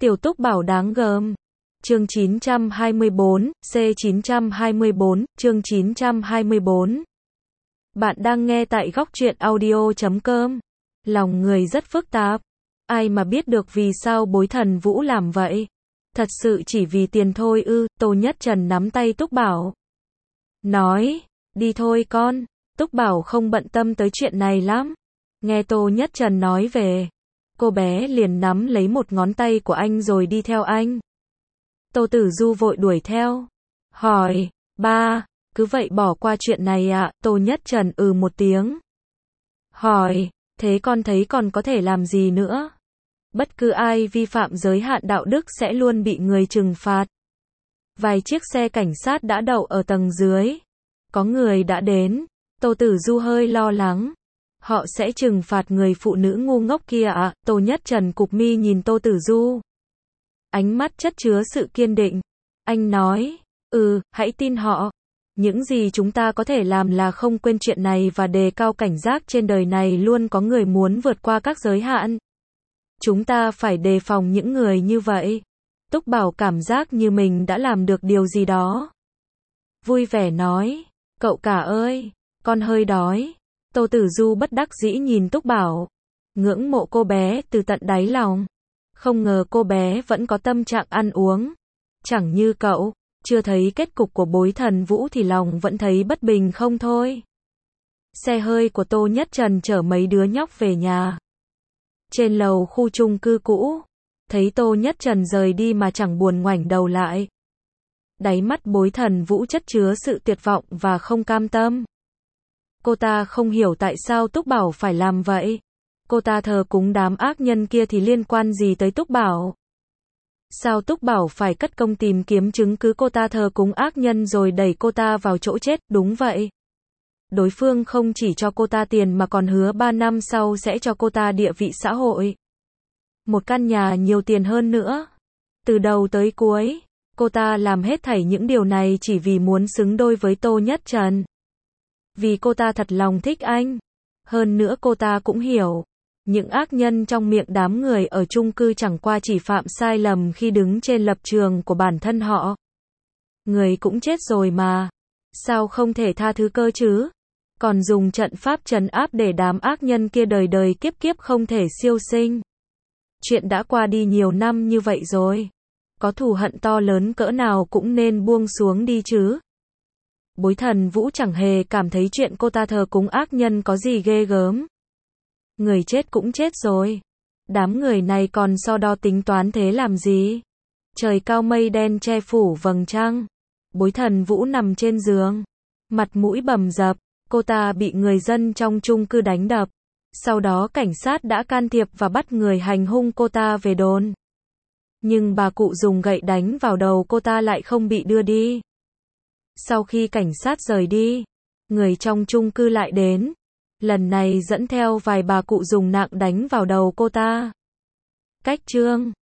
Tiểu Túc Bảo đáng gờm. Chương 924, C924, chương 924. Bạn đang nghe tại góc truyện audio.com. Lòng người rất phức tạp. Ai mà biết được vì sao Bối Thần Vũ làm vậy? Thật sự chỉ vì tiền thôi ư? Tô Nhất Trần nắm tay Túc Bảo. Nói, đi thôi con. Túc Bảo không bận tâm tới chuyện này lắm. Nghe Tô Nhất Trần nói về, cô bé liền nắm lấy một ngón tay của anh rồi đi theo anh. Tô Tử Du vội đuổi theo. Hỏi, ba, cứ vậy bỏ qua chuyện này ạ? Tô Nhất Trần một tiếng. Hỏi, thế con thấy còn có thể làm gì nữa? Bất cứ ai vi phạm giới hạn đạo đức sẽ luôn bị người trừng phạt. Vài chiếc xe cảnh sát đã đậu ở tầng dưới. Có người đã đến. Tô Tử Du hơi lo lắng. Họ sẽ trừng phạt người phụ nữ ngu ngốc kia ạ? Tô Nhất Trần cụp mi nhìn Tô Tử Du. Ánh mắt chất chứa sự kiên định. Anh nói, hãy tin họ. Những gì chúng ta có thể làm là không quên chuyện này và đề cao cảnh giác. Trên đời này luôn có người muốn vượt qua các giới hạn. Chúng ta phải đề phòng những người như vậy. Túc Bảo cảm giác như mình đã làm được điều gì đó. Vui vẻ nói, cậu cả ơi, con hơi đói. Tô Tử Du bất đắc dĩ nhìn Túc Bảo. Ngưỡng mộ cô bé từ tận đáy lòng. Không ngờ cô bé vẫn có tâm trạng ăn uống. Chẳng như cậu, chưa thấy kết cục của Bối Thần Vũ thì lòng vẫn thấy bất bình không thôi. Xe hơi của Tô Nhất Trần chở mấy đứa nhóc về nhà. Trên lầu khu chung cư cũ, thấy Tô Nhất Trần rời đi mà chẳng buồn ngoảnh đầu lại. Đáy mắt Bối Thần Vũ chất chứa sự tuyệt vọng và không cam tâm. Cô ta không hiểu tại sao Túc Bảo phải làm vậy. Cô ta thờ cúng đám ác nhân kia thì liên quan gì tới Túc Bảo? Sao Túc Bảo phải cất công tìm kiếm chứng cứ cô ta thờ cúng ác nhân rồi đẩy cô ta vào chỗ chết? Đúng vậy. Đối phương không chỉ cho cô ta tiền mà còn hứa 3 năm sau sẽ cho cô ta địa vị xã hội. Một căn nhà nhiều tiền hơn nữa. Từ đầu tới cuối, cô ta làm hết thảy những điều này chỉ vì muốn xứng đôi với Tô Nhất Trần. Vì cô ta thật lòng thích anh. Hơn nữa cô ta cũng hiểu. Những ác nhân trong miệng đám người ở chung cư chẳng qua chỉ phạm sai lầm khi đứng trên lập trường của bản thân họ. Người cũng chết rồi mà. Sao không thể tha thứ cơ chứ? Còn dùng trận pháp trấn áp để đám ác nhân kia đời đời kiếp kiếp không thể siêu sinh. Chuyện đã qua đi nhiều năm như vậy rồi. Có thù hận to lớn cỡ nào cũng nên buông xuống đi chứ. Bối Thần Vũ chẳng hề cảm thấy chuyện cô ta thờ cúng ác nhân có gì ghê gớm. Người chết cũng chết rồi. Đám người này còn so đo tính toán thế làm gì? Trời cao mây đen che phủ vầng trăng. Bối Thần Vũ nằm trên giường. Mặt mũi bầm dập. Cô ta bị người dân trong chung cư đánh đập. Sau đó cảnh sát đã can thiệp và bắt người hành hung cô ta về đồn. Nhưng bà cụ dùng gậy đánh vào đầu cô ta lại không bị đưa đi. Sau khi cảnh sát rời đi, người trong chung cư lại đến. Lần này dẫn theo vài bà cụ dùng nạng đánh vào đầu cô ta. Cách chương